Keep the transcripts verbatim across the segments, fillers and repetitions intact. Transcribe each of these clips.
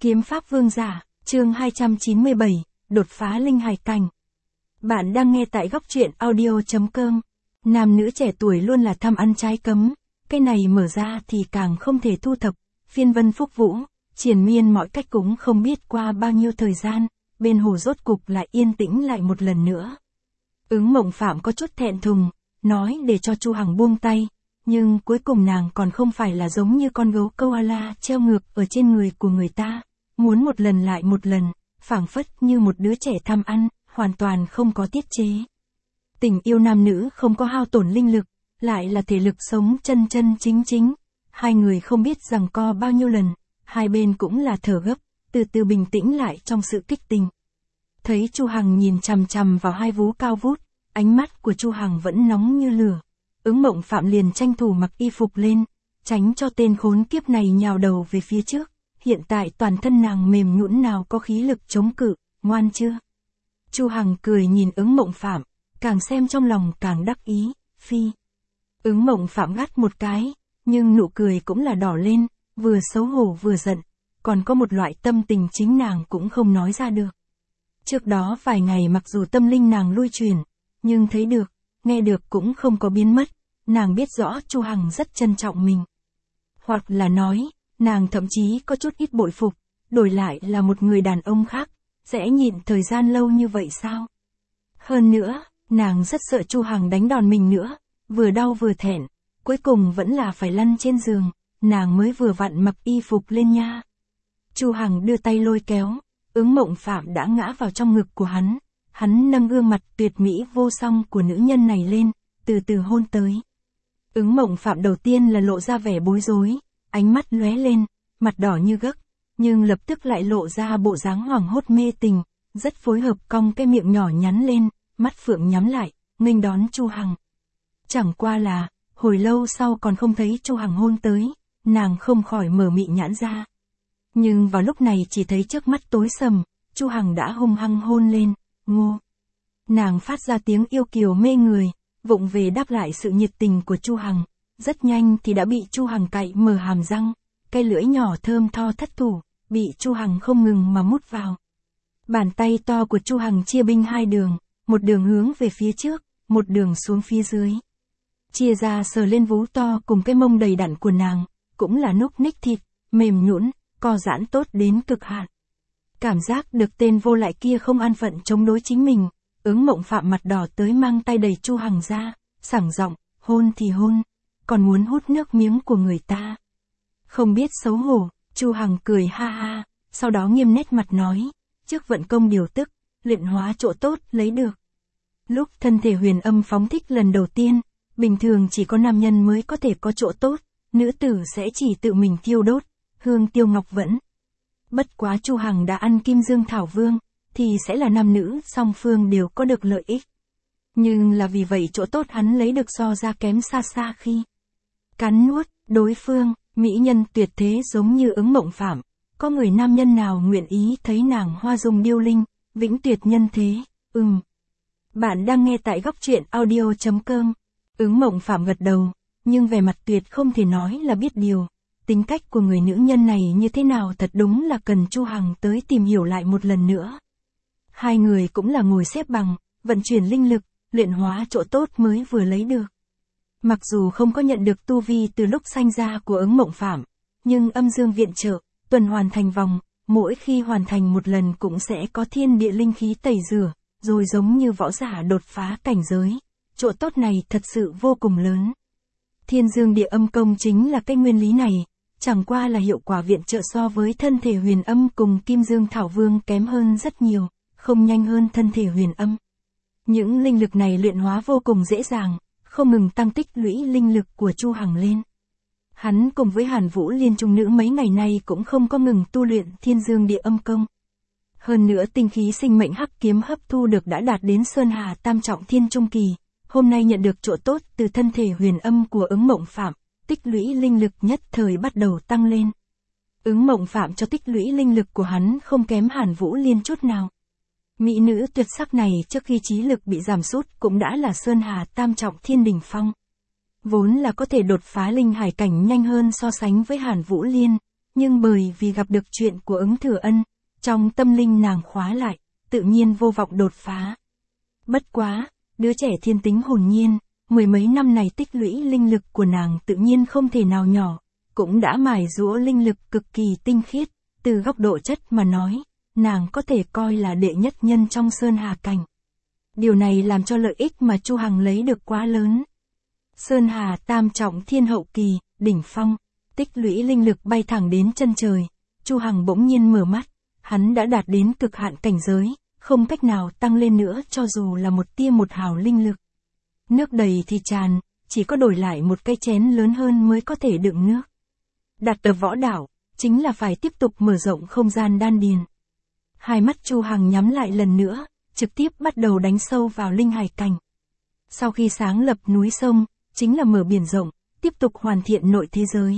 Kiếm pháp vương giả, chương hai trăm chín mươi bảy, đột phá linh hải cảnh. Bạn đang nghe tại góc truyện audio chấm com. Nam nữ trẻ tuổi luôn là tham ăn trái cấm, cái này mở ra thì càng không thể thu thập, phiên vân phúc vũ, triền miên mọi cách cũng không biết qua bao nhiêu thời gian, bên hồ rốt cục lại yên tĩnh lại một lần nữa. Ứng Mộng Phạm có chút thẹn thùng, nói để cho Chu Hằng buông tay, nhưng cuối cùng nàng còn không phải là giống như con gấu koala treo ngược ở trên người của người ta, muốn một lần lại một lần, phảng phất như một đứa trẻ tham ăn, hoàn toàn không có tiết chế. Tình yêu nam nữ không có hao tổn linh lực, lại là thể lực sống chân chân chính chính. Hai người không biết giằng co bao nhiêu lần, hai bên cũng là thở gấp, từ từ bình tĩnh lại trong sự kích tình. Thấy Chu Hằng nhìn chằm chằm vào hai vú cao vút, ánh mắt của Chu Hằng vẫn nóng như lửa. Ứng Mộng Phạm liền tranh thủ mặc y phục lên, tránh cho tên khốn kiếp này nhào đầu về phía trước. Hiện tại toàn thân nàng mềm nhũn nào có khí lực chống cự, ngoan chưa? Chu Hằng cười nhìn Ứng Mộng Phạm, càng xem trong lòng càng đắc ý, phi. Ứng Mộng Phạm gắt một cái, nhưng nụ cười cũng là đỏ lên, vừa xấu hổ vừa giận, còn có một loại tâm tình chính nàng cũng không nói ra được. Trước đó vài ngày mặc dù tâm linh nàng lui chuyển, nhưng thấy được, nghe được cũng không có biến mất, nàng biết rõ Chu Hằng rất trân trọng mình. Hoặc là nói, nàng thậm chí có chút ít bội phục, đổi lại là một người đàn ông khác, sẽ nhịn thời gian lâu như vậy sao? Hơn nữa, nàng rất sợ Chu Hằng đánh đòn mình nữa, vừa đau vừa thẹn, cuối cùng vẫn là phải lăn trên giường, nàng mới vừa vặn mặc y phục lên nha. Chu Hằng đưa tay lôi kéo, Ứng Mộng Phạm đã ngã vào trong ngực của hắn, hắn nâng gương mặt tuyệt mỹ vô song của nữ nhân này lên, từ từ hôn tới. Ứng Mộng Phạm đầu tiên là lộ ra vẻ bối rối, ánh mắt lóe lên, mặt đỏ như gấc, nhưng lập tức lại lộ ra bộ dáng hoảng hốt mê tình, rất phối hợp cong cái miệng nhỏ nhắn lên, mắt phượng nhắm lại, nghênh đón Chu Hằng. Chẳng qua là, hồi lâu sau còn không thấy Chu Hằng hôn tới, nàng không khỏi mở miệng nhãn ra. Nhưng vào lúc này chỉ thấy trước mắt tối sầm, Chu Hằng đã hung hăng hôn lên, ngô. Nàng phát ra tiếng yêu kiều mê người, vụng về đáp lại sự nhiệt tình của Chu Hằng, rất nhanh thì đã bị Chu Hằng cạy mở hàm răng, cái lưỡi nhỏ thơm tho thất thủ, bị Chu Hằng không ngừng mà mút vào. Bàn tay to của Chu Hằng chia binh hai đường, một đường hướng về phía trước, một đường xuống phía dưới. Chia ra sờ lên vú to cùng cái mông đầy đặn của nàng, cũng là núc ních thịt, mềm nhũn, co giãn tốt đến cực hạn. Cảm giác được tên vô lại kia không an phận chống đối chính mình, Ứng Mộng Phạm mặt đỏ tới mang tay đẩy Chu Hằng ra, sảng giọng, hôn thì hôn, còn muốn hút nước miếng của người ta. Không biết xấu hổ, Chu Hằng cười ha ha, sau đó nghiêm nét mặt nói, trước vận công điều tức, luyện hóa chỗ tốt lấy được. Lúc thân thể huyền âm phóng thích lần đầu tiên, bình thường chỉ có nam nhân mới có thể có chỗ tốt, nữ tử sẽ chỉ tự mình thiêu đốt, hương tiêu ngọc vẫn. Bất quá Chu Hằng đã ăn Kim Dương Thảo Vương, thì sẽ là nam nữ song phương đều có được lợi ích. Nhưng là vì vậy chỗ tốt hắn lấy được so ra kém xa xa khi cắn nuốt đối phương, mỹ nhân tuyệt thế giống như Ứng Mộng Phạm, có người nam nhân nào nguyện ý thấy nàng hoa dung điêu linh, vĩnh tuyệt nhân thế, ừm. Bạn đang nghe tại góc truyện audio chấm com. Ứng Mộng Phạm gật đầu, nhưng vẻ mặt tuyệt không thể nói là biết điều. Tính cách của người nữ nhân này như thế nào thật đúng là cần Chu Hằng tới tìm hiểu lại một lần nữa. Hai người cũng là ngồi xếp bằng, vận chuyển linh lực, luyện hóa chỗ tốt mới vừa lấy được. Mặc dù không có nhận được tu vi từ lúc sanh ra của Ứng Mộng Phạm, nhưng âm dương viện trợ, tuần hoàn thành vòng, mỗi khi hoàn thành một lần cũng sẽ có thiên địa linh khí tẩy rửa, rồi giống như võ giả đột phá cảnh giới. Chỗ tốt này thật sự vô cùng lớn. Thiên dương địa âm công chính là cái nguyên lý này, chẳng qua là hiệu quả viện trợ so với thân thể huyền âm cùng Kim Dương Thảo Vương kém hơn rất nhiều, không nhanh hơn thân thể huyền âm. Những linh lực này luyện hóa vô cùng dễ dàng, không ngừng tăng tích lũy linh lực của Chu Hằng lên. Hắn cùng với Hàn Vũ Liên trung nữ mấy ngày nay cũng không có ngừng tu luyện thiên dương địa âm công. Hơn nữa tinh khí sinh mệnh hắc kiếm hấp thu được đã đạt đến Sơn Hà Tam Trọng Thiên Trung Kỳ, hôm nay nhận được chỗ tốt từ thân thể huyền âm của Ứng Mộng Phạm, tích lũy linh lực nhất thời bắt đầu tăng lên. Ứng Mộng Phạm cho tích lũy linh lực của hắn không kém Hàn Vũ Liên chút nào. Mỹ nữ tuyệt sắc này trước khi trí lực bị giảm sút cũng đã là Sơn Hà Tam Trọng Thiên đỉnh phong. Vốn là có thể đột phá linh hải cảnh nhanh hơn so sánh với Hàn Vũ Liên, nhưng bởi vì gặp được chuyện của ứng thừa ân, trong tâm linh nàng khóa lại, tự nhiên vô vọng đột phá. Bất quá, đứa trẻ thiên tính hồn nhiên, mười mấy năm này tích lũy linh lực của nàng tự nhiên không thể nào nhỏ, cũng đã mài giũa linh lực cực kỳ tinh khiết, từ góc độ chất mà nói, nàng có thể coi là đệ nhất nhân trong Sơn Hà cảnh. Điều này làm cho lợi ích mà Chu Hằng lấy được quá lớn. Sơn Hà tam trọng thiên hậu kỳ, đỉnh phong, tích lũy linh lực bay thẳng đến chân trời, Chu Hằng bỗng nhiên mở mắt, hắn đã đạt đến cực hạn cảnh giới, không cách nào tăng lên nữa cho dù là một tia một hào linh lực. Nước đầy thì tràn, chỉ có đổi lại một cái chén lớn hơn mới có thể đựng nước. Đặt ở võ đảo, chính là phải tiếp tục mở rộng không gian đan điền. Hai mắt Chu Hằng nhắm lại lần nữa, trực tiếp bắt đầu đánh sâu vào linh hải cảnh. Sau khi sáng lập núi sông, chính là mở biển rộng, tiếp tục hoàn thiện nội thế giới.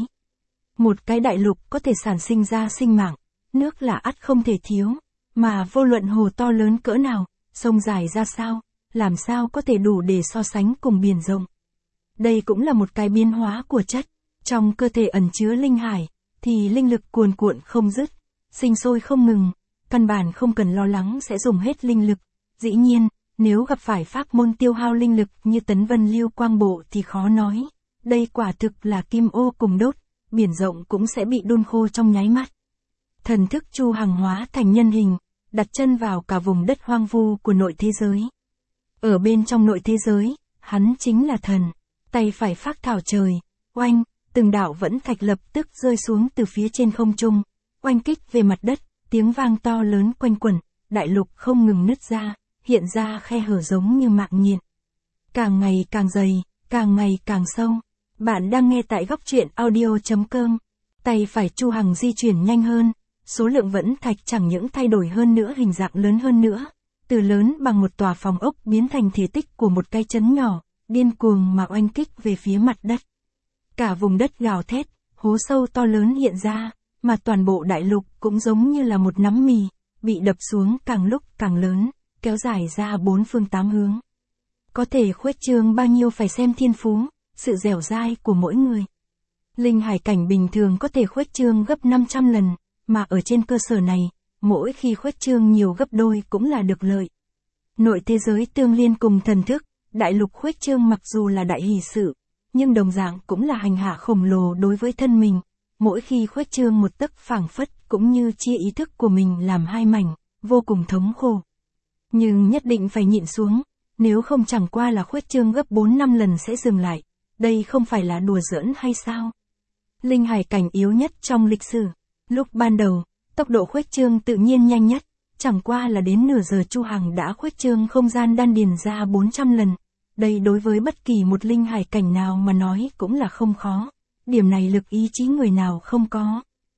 Một cái đại lục có thể sản sinh ra sinh mạng, nước là ắt không thể thiếu, mà vô luận hồ to lớn cỡ nào, sông dài ra sao, làm sao có thể đủ để so sánh cùng biển rộng. Đây cũng là một cái biến hóa của chất, trong cơ thể ẩn chứa linh hải, thì linh lực cuồn cuộn không dứt, sinh sôi không ngừng, căn bản không cần lo lắng sẽ dùng hết linh lực. Dĩ nhiên, nếu gặp phải pháp môn tiêu hao linh lực như Tấn Vân Lưu Quang Bộ thì khó nói, đây quả thực là kim ô cùng đốt, biển rộng cũng sẽ bị đun khô trong nháy mắt. Thần thức Chu Hằng hóa thành nhân hình, đặt chân vào cả vùng đất hoang vu của nội thế giới. Ở bên trong nội thế giới, hắn chính là thần, tay phải phác thảo trời, oanh, từng đạo vẫn thạch lập tức rơi xuống từ phía trên không trung, oanh kích về mặt đất, tiếng vang to lớn quanh quẩn, đại lục không ngừng nứt ra, hiện ra khe hở giống như mạng nhện. Càng ngày càng dày, càng ngày càng sâu. Bạn đang nghe tại góc truyện audio chấm com. Tay phải Chu Hằng di chuyển nhanh hơn, số lượng vẫn thạch chẳng những thay đổi hơn nữa, hình dạng lớn hơn nữa, từ lớn bằng một tòa phòng ốc biến thành thể tích của một cái trấn nhỏ, điên cuồng mà oanh kích về phía mặt đất. Cả vùng đất gào thét, hố sâu to lớn hiện ra, mà toàn bộ đại lục cũng giống như là một nắm mì, bị đập xuống càng lúc càng lớn, kéo dài ra bốn phương tám hướng. Có thể khuếch trương bao nhiêu phải xem thiên phú, sự dẻo dai của mỗi người. Linh hải cảnh bình thường có thể khuếch trương gấp năm trăm lần, mà ở trên cơ sở này, mỗi khi khuếch trương nhiều gấp đôi cũng là được lợi. Nội thế giới tương liên cùng thần thức, đại lục khuếch trương mặc dù là đại hỷ sự, nhưng đồng dạng cũng là hành hạ khổng lồ đối với thân mình. Mỗi khi khuếch trương một tấc phảng phất cũng như chia ý thức của mình làm hai mảnh, vô cùng thống khổ. Nhưng nhất định phải nhịn xuống, nếu không chẳng qua là khuếch trương gấp bốn năm lần sẽ dừng lại. Đây không phải là đùa giỡn hay sao? Linh hải cảnh yếu nhất trong lịch sử. Lúc ban đầu, tốc độ khuếch trương tự nhiên nhanh nhất, chẳng qua là đến nửa giờ Chu Hằng đã khuếch trương không gian đan điền ra bốn trăm lần. Đây đối với bất kỳ một linh hải cảnh nào mà nói cũng là không khó. Điểm này lực ý chí người nào không có.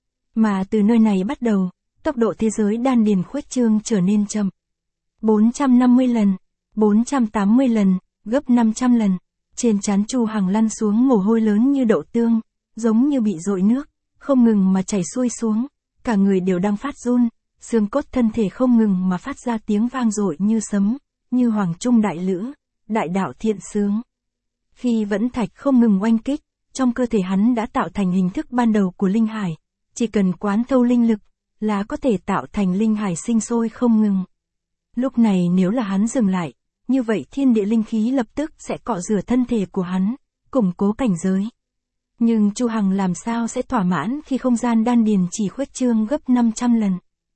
Mà từ nơi này bắt đầu, tốc độ thế giới đan điền khuếch trương trở nên chậm. bốn trăm năm mươi lần, bốn trăm tám mươi lần, gấp năm trăm lần. Trên trán Chu Hằng lăn xuống mồ hôi lớn như đậu tương, giống như bị dội nước, không ngừng mà chảy xuôi xuống, cả người đều đang phát run, xương cốt thân thể không ngừng mà phát ra tiếng vang dội như sấm, như hoàng trung đại lữ, đại đạo thiện sướng. Khi vẫn thạch không ngừng oanh kích, trong cơ thể hắn đã tạo thành hình thức ban đầu của linh hải, chỉ cần quán thâu linh lực, là có thể tạo thành linh hải sinh sôi không ngừng. Lúc này nếu là hắn dừng lại, như vậy thiên địa linh khí lập tức sẽ cọ rửa thân thể của hắn, củng cố cảnh giới. Nhưng Chu Hằng làm sao sẽ thỏa mãn khi không gian đan điền chỉ khuếch trương gấp năm trăm lần.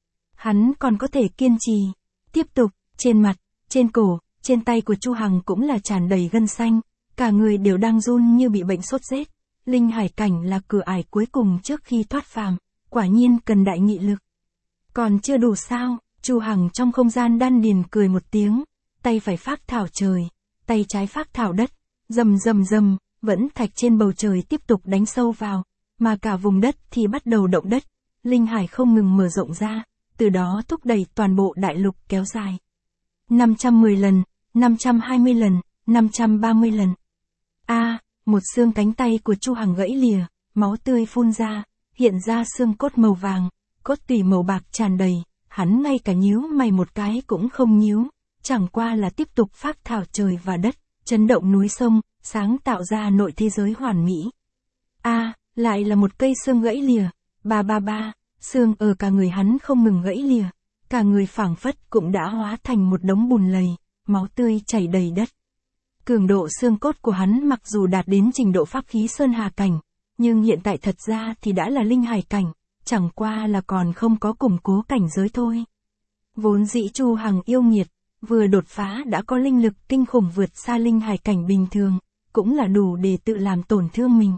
Hắn còn có thể kiên trì, tiếp tục, trên mặt, trên cổ, trên tay của Chu Hằng cũng là tràn đầy gân xanh, cả người đều đang run như bị bệnh sốt rét. Linh hải cảnh là cửa ải cuối cùng trước khi thoát phàm, quả nhiên cần đại nghị lực. Còn chưa đủ sao? Chu Hằng trong không gian đan điền cười một tiếng, tay phải phác thảo trời, tay trái phác thảo đất, rầm rầm rầm, vẫn thạch trên bầu trời tiếp tục đánh sâu vào, mà cả vùng đất thì bắt đầu động đất, linh hải không ngừng mở rộng ra, từ đó thúc đẩy toàn bộ đại lục kéo dài. năm trăm mười lần, năm trăm hai mươi lần, năm trăm ba mươi lần. A, à, một xương cánh tay của Chu Hằng gãy lìa, máu tươi phun ra, hiện ra xương cốt màu vàng, cốt tủy màu bạc tràn đầy, hắn ngay cả nhíu mày một cái cũng không nhíu, chẳng qua là tiếp tục phác thảo trời và đất, chấn động núi sông, sáng tạo ra nội thế giới hoàn mỹ. A, à, lại là một cây xương gãy lìa, ba ba ba, xương ở cả người hắn không ngừng gãy lìa, cả người phảng phất cũng đã hóa thành một đống bùn lầy, máu tươi chảy đầy đất. Cường độ xương cốt của hắn mặc dù đạt đến trình độ pháp khí sơn hà cảnh, nhưng hiện tại thật ra thì đã là linh hải cảnh, chẳng qua là còn không có củng cố cảnh giới thôi. Vốn dĩ Chu Hằng yêu nghiệt, vừa đột phá đã có linh lực kinh khủng vượt xa linh hải cảnh bình thường, cũng là đủ để tự làm tổn thương mình.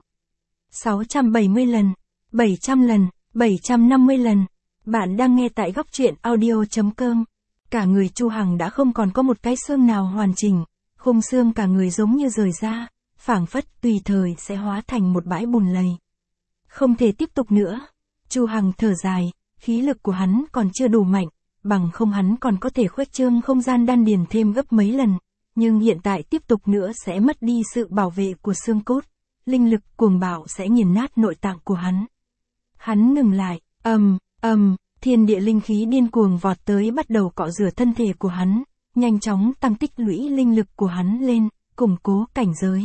sáu trăm bảy mươi lần, bảy trăm lần, bảy trăm năm mươi lần. Bạn đang nghe tại góc truyện audio chấm com. Cả người Chu Hằng đã không còn có một cái xương nào hoàn chỉnh, khung xương cả người giống như rời ra, phảng phất tùy thời sẽ hóa thành một bãi bùn lầy. Không thể tiếp tục nữa. Chu Hằng thở dài, khí lực của hắn còn chưa đủ mạnh, bằng không hắn còn có thể khuếch trương không gian đan điền thêm gấp mấy lần, nhưng hiện tại tiếp tục nữa sẽ mất đi sự bảo vệ của xương cốt, linh lực cuồng bạo sẽ nghiền nát nội tạng của hắn. Hắn ngừng lại, ầm, ầm, thiên địa linh khí điên cuồng vọt tới bắt đầu cọ rửa thân thể của hắn, nhanh chóng tăng tích lũy linh lực của hắn lên, củng cố cảnh giới.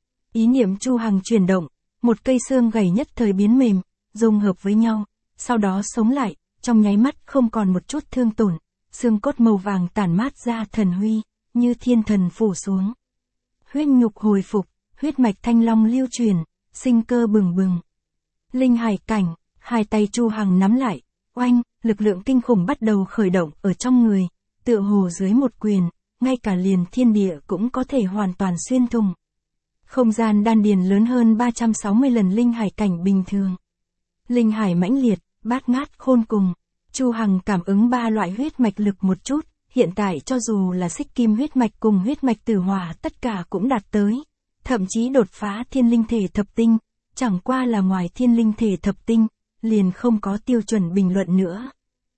Ý niệm Chu Hằng chuyển động, một cây xương gầy nhất thời biến mềm, dung hợp với nhau, sau đó sống lại, trong nháy mắt không còn một chút thương tổn, xương cốt màu vàng tản mát ra thần huy, như thiên thần phủ xuống. Huyết nhục hồi phục, huyết mạch thanh long lưu truyền, sinh cơ bừng bừng. Linh hải cảnh, hai tay Chu Hằng nắm lại, oanh, lực lượng kinh khủng bắt đầu khởi động ở trong người, tựa hồ dưới một quyền, ngay cả liền thiên địa cũng có thể hoàn toàn xuyên thủng. Không gian đan điền lớn hơn ba trăm sáu mươi lần linh hải cảnh bình thường. Linh hải mãnh liệt, bát ngát khôn cùng. Chu Hằng cảm ứng ba loại huyết mạch lực một chút, hiện tại cho dù là xích kim huyết mạch cùng huyết mạch tử hỏa tất cả cũng đạt tới, thậm chí đột phá thiên linh thể thập tinh, chẳng qua là ngoài thiên linh thể thập tinh, liền không có tiêu chuẩn bình luận nữa.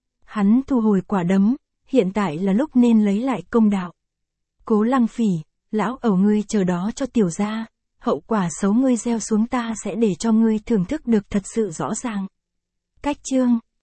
Hắn thu hồi quả đấm, hiện tại là lúc nên lấy lại công đạo. Cố Lăng Phỉ, lão ẩu ngươi chờ đó cho tiểu gia, hậu quả xấu ngươi gieo xuống ta sẽ để cho ngươi thưởng thức được thật sự rõ ràng. Cách chương